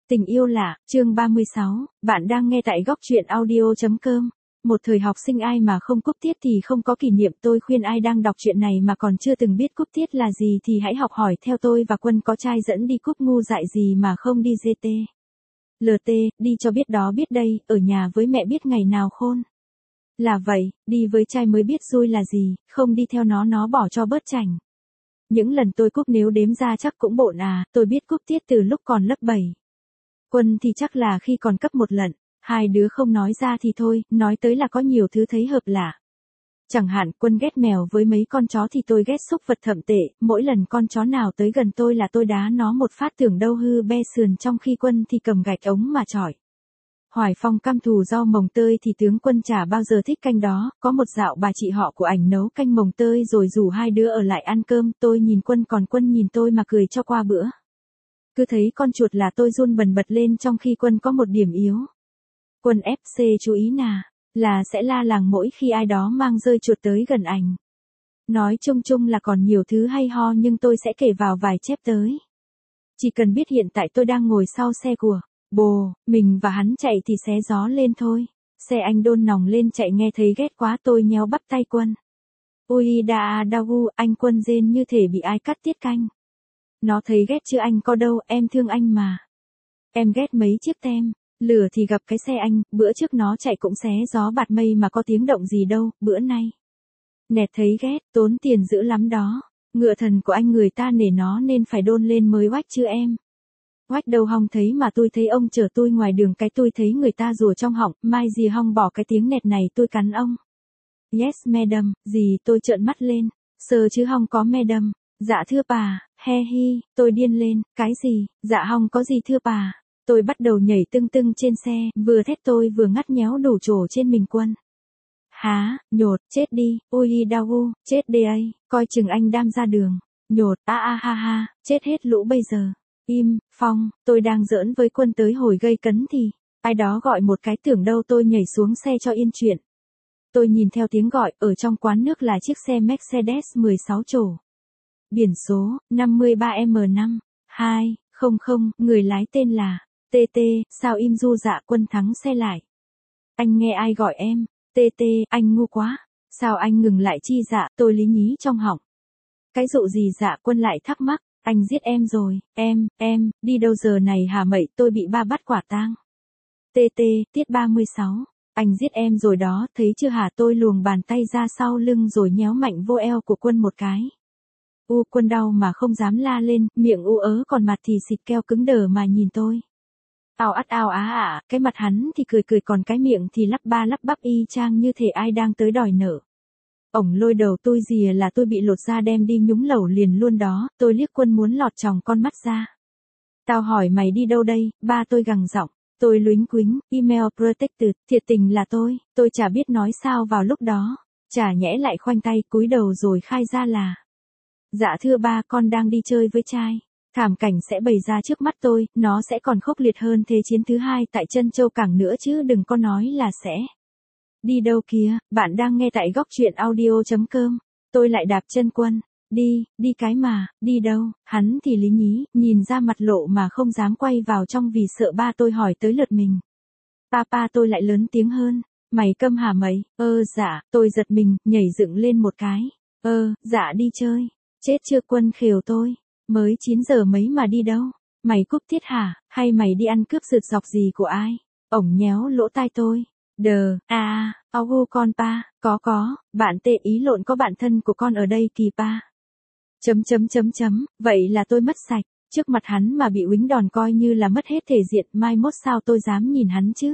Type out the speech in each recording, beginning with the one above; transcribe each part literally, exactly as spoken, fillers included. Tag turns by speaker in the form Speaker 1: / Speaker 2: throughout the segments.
Speaker 1: Tình yêu lạ, chương ba mươi sáu, bạn đang nghe tại góc truyện audio chấm com. Một thời học sinh ai mà không cúp tiết thì không có kỷ niệm, tôi khuyên ai đang đọc chuyện này mà còn chưa từng biết cúp tiết là gì thì hãy học hỏi theo tôi và Quân có trai dẫn đi cúp ngu dại gì mà không đi giê tê. lờ tê, đi cho biết đó biết đây, ở nhà với mẹ biết ngày nào khôn. Là vậy, đi với trai mới biết vui là gì, không đi theo nó nó bỏ cho bớt chảnh. Những lần tôi cúp nếu đếm ra chắc cũng bộn à, tôi biết cúp tiết từ lúc còn lớp bảy. Quân thì chắc là khi còn cấp một lận, hai đứa không nói ra thì thôi, nói tới là có nhiều thứ thấy hợp lạ. Chẳng hạn Quân ghét mèo với mấy con chó thì tôi ghét súc vật thậm tệ, mỗi lần con chó nào tới gần tôi là tôi đá nó một phát tưởng đâu hư be sườn, trong khi Quân thì cầm gạch ống mà chọi. Hoài Phong căm thù rau mồng tơi thì tướng Quân chả bao giờ thích canh đó, có một dạo bà chị họ của ảnh nấu canh mồng tơi rồi rủ hai đứa ở lại ăn cơm, tôi nhìn Quân còn Quân nhìn tôi mà cười cho qua bữa. Cứ thấy con chuột là tôi run bần bật lên, trong khi Quân có một điểm yếu. Quân ép xê chú ý nà, là sẽ la làng mỗi khi ai đó mang rơi chuột tới gần ảnh. Nói chung chung là còn nhiều thứ hay ho nhưng tôi sẽ kể vào vài chép tới. Chỉ cần biết hiện tại tôi đang ngồi sau xe của bồ, mình và hắn chạy thì xé gió lên thôi. Xe anh đôn nòng lên chạy nghe thấy ghét quá tôi nhéo bắp tay Quân. Ui da da gu, anh Quân rên như thể bị ai cắt tiết canh. Nó thấy ghét chứ anh có đâu, em thương anh mà. Em ghét mấy chiếc tem, lửa thì gặp cái xe anh, bữa trước nó chạy cũng xé gió bạt mây mà có tiếng động gì đâu, bữa nay. Nẹt thấy ghét, tốn tiền dữ lắm đó. Ngựa thần của anh người ta nể nó nên phải đôn lên mới oách chứ em. Oách đâu hong thấy mà tôi thấy ông chở tôi ngoài đường cái tôi thấy người ta rùa trong họng, mai gì hong bỏ cái tiếng nẹt này tôi cắn ông. Yes madam, gì tôi trợn mắt lên, sờ chứ hong có madam. Dạ thưa bà, he hi, tôi điên lên, cái gì, dạ hong có gì thưa bà. Tôi bắt đầu nhảy tưng tưng trên xe, vừa thét tôi vừa ngắt nhéo đủ trổ trên mình Quân. Há, nhột, chết đi, ui đau u, chết đi ấy, coi chừng anh đam ra đường. Nhột, a a ha ha, chết hết lũ bây giờ. Im, Phong, tôi đang giỡn với Quân tới hồi gây cấn thì, ai đó gọi một cái tưởng đâu tôi nhảy xuống xe cho yên chuyện. Tôi nhìn theo tiếng gọi, ở trong quán nước là chiếc xe Mercedes mười sáu chỗ. Biển số, năm mươi ba M năm, hai, không không, người lái tên là, tê tê, sao im du dạ. Quân thắng xe lại. Anh nghe ai gọi em, tê tê, anh ngu quá, sao anh ngừng lại chi dạ, tôi lý nhí trong họng. Cái dụ gì dạ, Quân lại thắc mắc, anh giết em rồi, em, em, đi đâu giờ này hả mậy, tôi bị ba bắt quả tang. tê tê, tiết ba mươi sáu, anh giết em rồi đó, thấy chưa hả, tôi luồng bàn tay ra sau lưng rồi nhéo mạnh vô eo của Quân một cái. U Quân đau mà không dám la lên, miệng u ớ còn mặt thì xịt keo cứng đờ mà nhìn tôi. Ao ắt ao á ạ, cái mặt hắn thì cười cười còn cái miệng thì lắp ba lắp bắp y chang như thể ai đang tới đòi nợ. Ổng lôi đầu tôi rìa là tôi bị lột ra đem đi nhúng lẩu liền luôn đó, tôi liếc Quân muốn lọt tròng con mắt ra. Tao hỏi mày đi đâu đây, ba tôi gằn giọng, tôi lúnh quính, email protected, thiệt tình là tôi, tôi chả biết nói sao vào lúc đó, chả nhẽ lại khoanh tay cúi đầu rồi khai ra là. Dạ thưa ba, con đang đi chơi với trai. Thảm cảnh sẽ bày ra trước mắt tôi, nó sẽ còn khốc liệt hơn thế chiến thứ hai tại Trân Châu Cảng nữa chứ đừng có nói là sẽ. Đi đâu kìa, bạn đang nghe tại góc truyện audio chấm com. Tôi lại đạp chân Quân. Đi, đi cái mà, đi đâu, hắn thì lý nhí, nhìn ra mặt lộ mà không dám quay vào trong vì sợ ba tôi hỏi tới lượt mình. Papa tôi lại lớn tiếng hơn. Mày câm hả mày, ơ dạ, tôi giật mình, nhảy dựng lên một cái. Ơ, dạ đi chơi. Chết chưa Quân khều tôi, mới chín giờ mấy mà đi đâu, mày cúp tiết hả, hay mày đi ăn cướp rượt dọc gì của ai, ổng nhéo lỗ tai tôi, đờ, à, augu con pa, có có, bạn tệ ý lộn có bạn thân của con ở đây kì pa. Chấm chấm chấm chấm, vậy là tôi mất sạch, trước mặt hắn mà bị uýnh đòn coi như là mất hết thể diện, mai mốt sao tôi dám nhìn hắn chứ.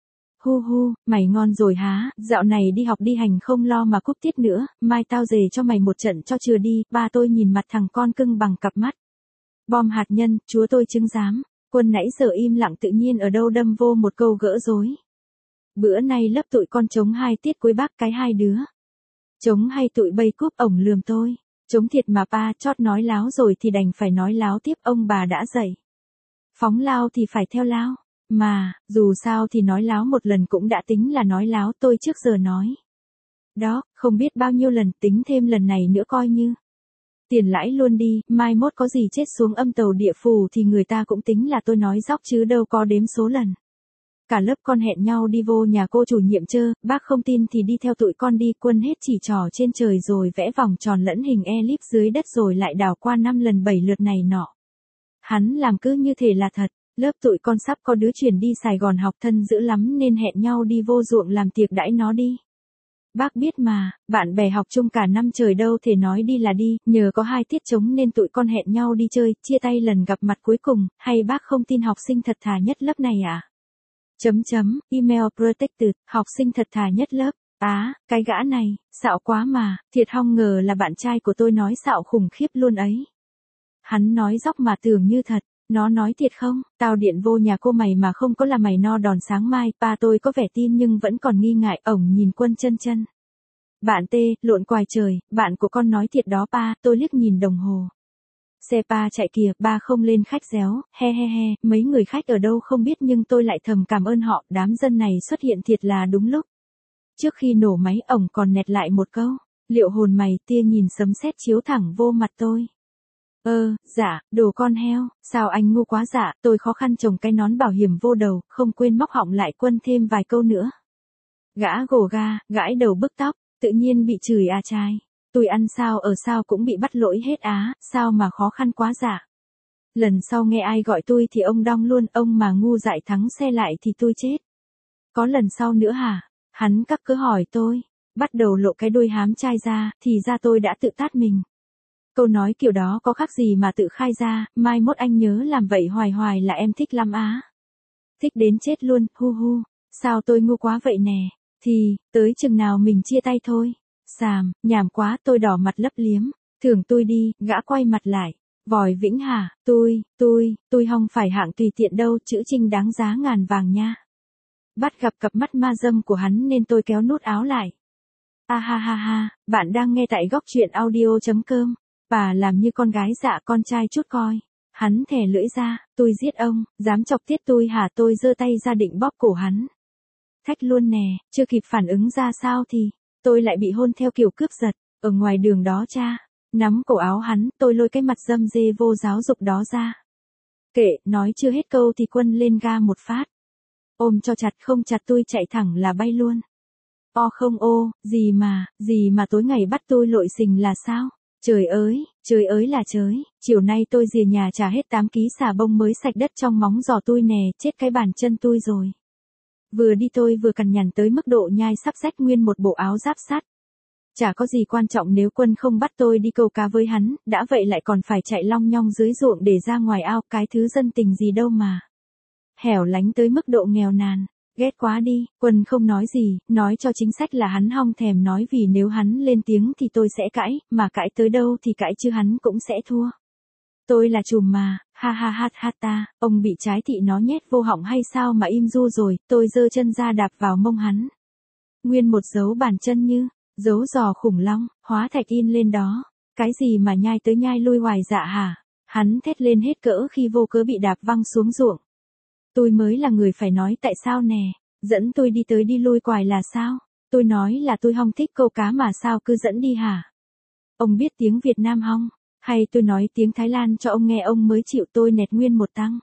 Speaker 1: Hu hu, mày ngon rồi há, dạo này đi học đi hành không lo mà cúp tiết nữa, mai tao dề cho mày một trận cho chừa đi, ba tôi nhìn mặt thằng con cưng bằng cặp mắt. Bom hạt nhân, chúa tôi chứng giám, Quân nãy giờ im lặng tự nhiên ở đâu đâm vô một câu gỡ rối. Bữa nay lớp tụi con trống hai tiết cuối bác cái hai đứa. Trống hay tụi bay cúp, ổng lườm tôi, trống thiệt mà pa, chót nói láo rồi thì đành phải nói láo tiếp, ông bà đã dạy. Phóng lao thì phải theo lao. Mà, dù sao thì nói láo một lần cũng đã tính là nói láo, tôi trước giờ nói. Đó, không biết bao nhiêu lần, tính thêm lần này nữa coi như. Tiền lãi luôn đi, mai mốt có gì chết xuống âm tàu địa phủ thì người ta cũng tính là tôi nói dóc chứ đâu có đếm số lần. Cả lớp con hẹn nhau đi vô nhà cô chủ nhiệm chơ, bác không tin thì đi theo tụi con đi, Quân hết chỉ trò trên trời rồi vẽ vòng tròn lẫn hình elip dưới đất rồi lại đảo qua năm lần bảy lượt này nọ. Hắn làm cứ như thể là thật, lớp tụi con sắp có đứa chuyển đi Sài Gòn học thân dữ lắm nên hẹn nhau đi vô ruộng làm tiệc đãi nó đi. Bác biết mà, bạn bè học chung cả năm trời đâu thể nói đi là đi, nhờ có hai tiết trống nên tụi con hẹn nhau đi chơi, chia tay lần gặp mặt cuối cùng, hay bác không tin học sinh thật thà nhất lớp này à? Chấm chấm, email protected, học sinh thật thà nhất lớp. Á, cái gã này, xạo quá mà, thiệt không ngờ là bạn trai của tôi nói xạo khủng khiếp luôn ấy. Hắn nói dóc mà tưởng như thật, nó nói thiệt không, tao điện vô nhà cô mày mà không có là mày no đòn sáng mai, ba tôi có vẻ tin nhưng vẫn còn nghi ngại, ổng nhìn Quân chân chân. Bạn tê, lộn quài trời, bạn của con nói thiệt đó ba, tôi liếc nhìn đồng hồ. Xe ba chạy kìa, ba không lên khách réo, he he he, mấy người khách ở đâu không biết nhưng tôi lại thầm cảm ơn họ, đám dân này xuất hiện thiệt là đúng lúc. Trước khi nổ máy ổng còn nẹt lại một câu, liệu hồn mày, tia nhìn sấm sét chiếu thẳng vô mặt tôi. Ơ, dạ, đồ con heo, sao anh ngu quá dạ, tôi khó khăn trồng cái nón bảo hiểm vô đầu, không quên móc họng lại Quân thêm vài câu nữa. Gã gồ ga, gãi đầu bức tóc, tự nhiên bị chửi à trai. Tôi ăn sao ở sao cũng bị bắt lỗi hết á, sao mà khó khăn quá dạ. Lần sau nghe ai gọi tôi thì ông đong luôn, ông mà ngu dại thắng xe lại thì tôi chết. Có lần sau nữa hả? Hắn cắc cứ hỏi tôi, bắt đầu lộ cái đuôi hám trai ra, thì ra tôi đã tự tát mình. Câu nói kiểu đó có khác gì mà tự khai ra, mai mốt anh nhớ làm vậy hoài hoài là em thích lắm á. Thích đến chết luôn, hu hu, sao tôi ngu quá vậy nè, thì, tới chừng nào mình chia tay thôi. Xàm, nhảm quá, tôi đỏ mặt lấp liếm, thưởng tôi đi, gã quay mặt lại. Vòi Vĩnh hả, tôi, tôi, tôi không phải hạng tùy tiện đâu, chữ Trinh đáng giá ngàn vàng nha. Bắt gặp cặp mắt ma dâm của hắn nên tôi kéo nút áo lại. A ha ha ha, bạn đang nghe tại góc truyện audio chấm com. Bà làm như con gái dạ con trai chút coi. Hắn thè lưỡi ra, tôi giết ông, dám chọc tiết tôi hả, tôi giơ tay ra định bóp cổ hắn. Thách luôn nè, chưa kịp phản ứng ra sao thì, tôi lại bị hôn theo kiểu cướp giật, ở ngoài đường đó cha. Nắm cổ áo hắn, tôi lôi cái mặt dâm dê vô giáo dục đó ra. Kệ, nói chưa hết câu thì Quân lên ga một phát. Ôm cho chặt không chặt tôi chạy thẳng là bay luôn. O không ô, gì mà, gì mà tối ngày bắt tôi lội sình là sao? Trời ơi, trời ơi là trời, chiều nay tôi rìa nhà trả hết tám ký xà bông mới sạch đất trong móng giò tôi nè, chết cái bàn chân tôi rồi. Vừa đi tôi vừa cằn nhằn tới mức độ nhai sắp rách nguyên một bộ áo giáp sắt. Chả có gì quan trọng nếu Quân không bắt tôi đi câu cá với hắn, đã vậy lại còn phải chạy long nhong dưới ruộng để ra ngoài ao, cái thứ dân tình gì đâu mà. Hẻo lánh tới mức độ nghèo nàn, ghét quá đi, Quân không nói gì, nói cho chính xác là hắn hong thèm nói vì nếu hắn lên tiếng thì tôi sẽ cãi, mà cãi tới đâu thì cãi chứ hắn cũng sẽ thua. Tôi là trùm mà, ha ha ha ha ta, ông bị trái thị nó nhét vô họng hay sao mà im ru rồi, tôi giơ chân ra đạp vào mông hắn. Nguyên một dấu bàn chân như, dấu giò khủng long, hóa thạch in lên đó. Cái gì mà nhai tới nhai lui hoài dạ hả? Hắn thét lên hết cỡ khi vô cớ bị đạp văng xuống ruộng. Tôi mới là người phải nói tại sao nè, dẫn tôi đi tới đi lui quài là sao? Tôi nói là tôi không thích câu cá mà sao cứ dẫn đi hả? Ông biết tiếng Việt Nam không? Hay tôi nói tiếng Thái Lan cho ông nghe ông mới chịu tôi nẹt nguyên một tăng.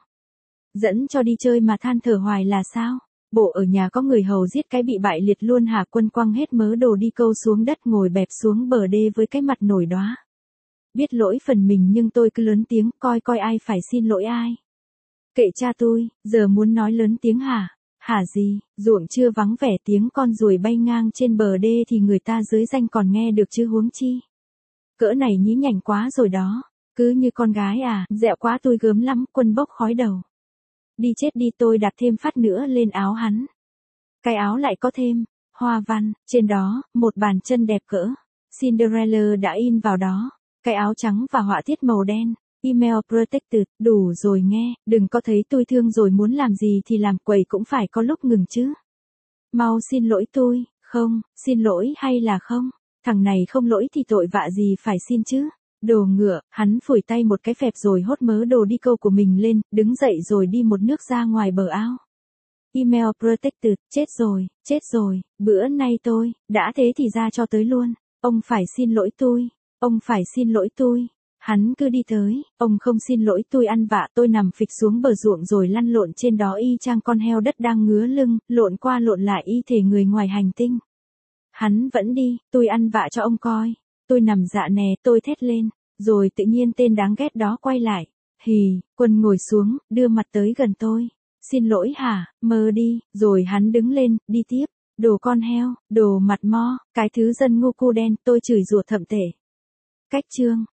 Speaker 1: Dẫn cho đi chơi mà than thở hoài là sao? Bộ ở nhà có người hầu giết cái bị bại liệt luôn hả? Quân quăng hết mớ đồ đi câu xuống đất ngồi bẹp xuống bờ đê với cái mặt nổi đóa. Biết lỗi phần mình nhưng tôi cứ lớn tiếng coi coi ai phải xin lỗi ai. Kệ cha tôi, giờ muốn nói lớn tiếng hả? Hả gì, ruộng chưa vắng vẻ tiếng con ruồi bay ngang trên bờ đê thì người ta dưới danh còn nghe được chứ huống chi. Cỡ này nhí nhảnh quá rồi đó, cứ như con gái à, dẹo quá tôi gớm lắm, Quân bốc khói đầu. Đi chết đi, tôi đặt thêm phát nữa lên áo hắn. Cái áo lại có thêm hoa văn, trên đó, một bàn chân đẹp cỡ Cinderella đã in vào đó. Cái áo trắng và họa tiết màu đen. Email protected, đủ rồi nghe, đừng có thấy tôi thương rồi muốn làm gì thì làm, quầy cũng phải có lúc ngừng chứ. Mau xin lỗi tôi, không, xin lỗi hay là không, thằng này không lỗi thì tội vạ gì phải xin chứ. Đồ ngựa, hắn phủi tay một cái phẹp rồi hốt mớ đồ đi câu của mình lên, đứng dậy rồi đi một nước ra ngoài bờ ao. Email protected, chết rồi, chết rồi, bữa nay tôi, đã thế thì ra cho tới luôn, ông phải xin lỗi tôi, ông phải xin lỗi tôi. Hắn cứ đi tới, ông không xin lỗi tôi ăn vạ, tôi nằm phịch xuống bờ ruộng rồi lăn lộn trên đó y chang con heo đất đang ngứa lưng, lộn qua lộn lại y thể người ngoài hành tinh. Hắn vẫn đi, tôi ăn vạ cho ông coi. Tôi nằm dạ nè, tôi thét lên, rồi tự nhiên tên đáng ghét đó quay lại. Hì, Quân ngồi xuống, đưa mặt tới gần tôi. Xin lỗi hả, mơ đi, rồi hắn đứng lên, đi tiếp. Đồ con heo, đồ mặt mo, cái thứ dân ngu cu đen, tôi chửi rủa thậm tệ. Cách chương